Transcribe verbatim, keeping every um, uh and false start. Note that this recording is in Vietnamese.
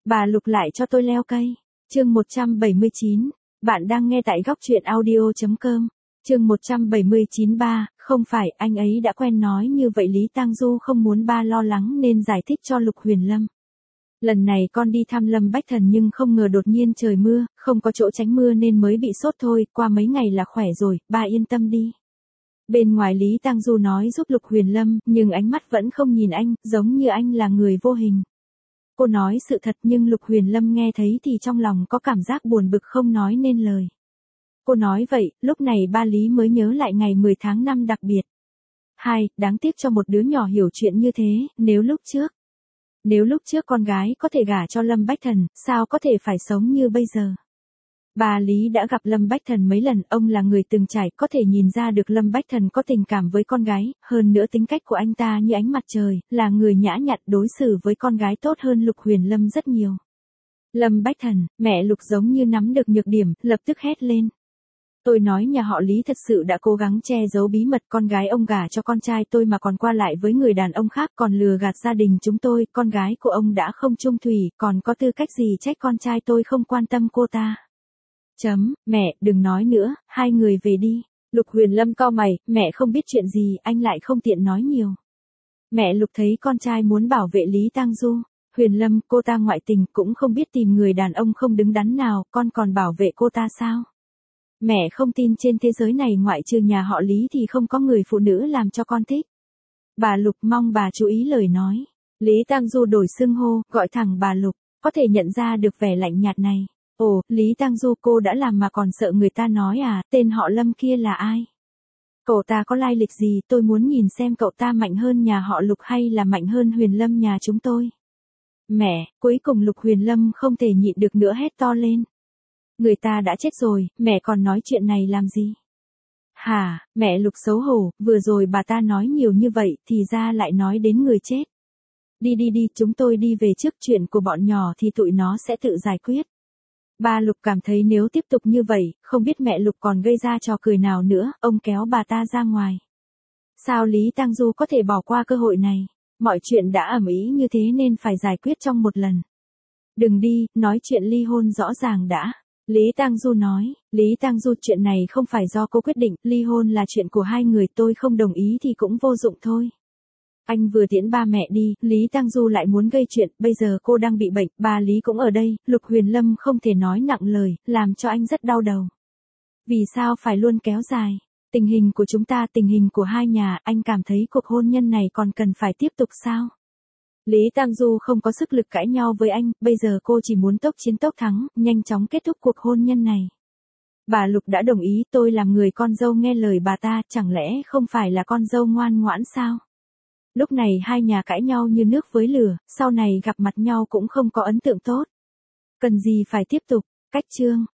Bà Lục lại cho tôi leo cây. Chương một trăm bảy mươi chín. Bạn đang nghe tại góc truyện audio chấm com. Chương một trăm bảy mươi chín ba, không phải, anh ấy đã quen nói như vậy. Lý Tang Du không muốn ba lo lắng nên giải thích cho Lục Huyền Lâm. Lần này con đi thăm Lâm Bách Thần nhưng không ngờ đột nhiên trời mưa, không có chỗ tránh mưa nên mới bị sốt thôi, qua mấy ngày là khỏe rồi, ba yên tâm đi. Bên ngoài Lý Tang Du nói giúp Lục Huyền Lâm, nhưng ánh mắt vẫn không nhìn anh, giống như anh là người vô hình. Cô nói sự thật nhưng Lục Huyền Lâm nghe thấy thì trong lòng có cảm giác buồn bực không nói nên lời. Cô nói vậy, lúc này ba Lý mới nhớ lại ngày mười tháng năm đặc biệt. Hai, đáng tiếc cho một đứa nhỏ hiểu chuyện như thế, nếu lúc trước. Nếu lúc trước con gái có thể gả cho Lâm Bách Thần, sao có thể phải sống như bây giờ? Bà Lý đã gặp Lâm Bách Thần mấy lần, ông là người từng trải, có thể nhìn ra được Lâm Bách Thần có tình cảm với con gái, hơn nữa tính cách của anh ta như ánh mặt trời, là người nhã nhặn, đối xử với con gái tốt hơn Lục Huyền Lâm rất nhiều. Lâm Bách Thần, mẹ Lục giống như nắm được nhược điểm, lập tức hét lên. Tôi nói nhà họ Lý thật sự đã cố gắng che giấu bí mật, con gái ông gả cho con trai tôi mà còn qua lại với người đàn ông khác, còn lừa gạt gia đình chúng tôi, con gái của ông đã không chung thủy, còn có tư cách gì trách con trai tôi không quan tâm cô ta. Chấm, mẹ, đừng nói nữa, hai người về đi. Lục Huyền Lâm cau mày, mẹ không biết chuyện gì, anh lại không tiện nói nhiều. Mẹ Lục thấy con trai muốn bảo vệ Lý Tang Du. Huyền Lâm, cô ta ngoại tình, cũng không biết tìm người đàn ông không đứng đắn nào, con còn bảo vệ cô ta sao? Mẹ không tin trên thế giới này ngoại trừ nhà họ Lý thì không có người phụ nữ làm cho con thích. Bà Lục, mong bà chú ý lời nói. Lý Tang Du đổi xưng hô, gọi thẳng bà Lục, có thể nhận ra được vẻ lạnh nhạt này. Ồ, Lý Tang Du, cô đã làm mà còn sợ người ta nói à, tên họ Lâm kia là ai? Cậu ta có lai lịch gì, tôi muốn nhìn xem cậu ta mạnh hơn nhà họ Lục hay là mạnh hơn Huyền Lâm nhà chúng tôi. Mẹ, cuối cùng Lục Huyền Lâm không thể nhịn được nữa hét to lên. Người ta đã chết rồi, mẹ còn nói chuyện này làm gì? Hả, mẹ Lục xấu hổ, vừa rồi bà ta nói nhiều như vậy thì ra lại nói đến người chết. Đi đi đi, chúng tôi đi về trước, chuyện của bọn nhỏ thì tụi nó sẽ tự giải quyết. Ba Lục cảm thấy nếu tiếp tục như vậy, không biết mẹ Lục còn gây ra trò cười nào nữa, ông kéo bà ta ra ngoài. Sao Lý Tang Du có thể bỏ qua cơ hội này? Mọi chuyện đã ầm ĩ như thế nên phải giải quyết trong một lần. Đừng đi, nói chuyện ly hôn rõ ràng đã. Lý Tang Du nói, Lý Tang Du, chuyện này không phải do cô quyết định, ly hôn là chuyện của hai người, tôi không đồng ý thì cũng vô dụng thôi. Anh vừa tiễn ba mẹ đi, Lý Tang Du lại muốn gây chuyện, bây giờ cô đang bị bệnh, bà Lý cũng ở đây, Lục Huyền Lâm không thể nói nặng lời, làm cho anh rất đau đầu. Vì sao phải luôn kéo dài? Tình hình của chúng ta, tình hình của hai nhà, anh cảm thấy cuộc hôn nhân này còn cần phải tiếp tục sao? Lý Tang Du không có sức lực cãi nhau với anh, bây giờ cô chỉ muốn tốc chiến tốc thắng, nhanh chóng kết thúc cuộc hôn nhân này. Bà Lục đã đồng ý, tôi làm người con dâu nghe lời bà ta, chẳng lẽ không phải là con dâu ngoan ngoãn sao? Lúc này hai nhà cãi nhau như nước với lửa, sau này gặp mặt nhau cũng không có ấn tượng tốt. Cần gì phải tiếp tục, cách chương.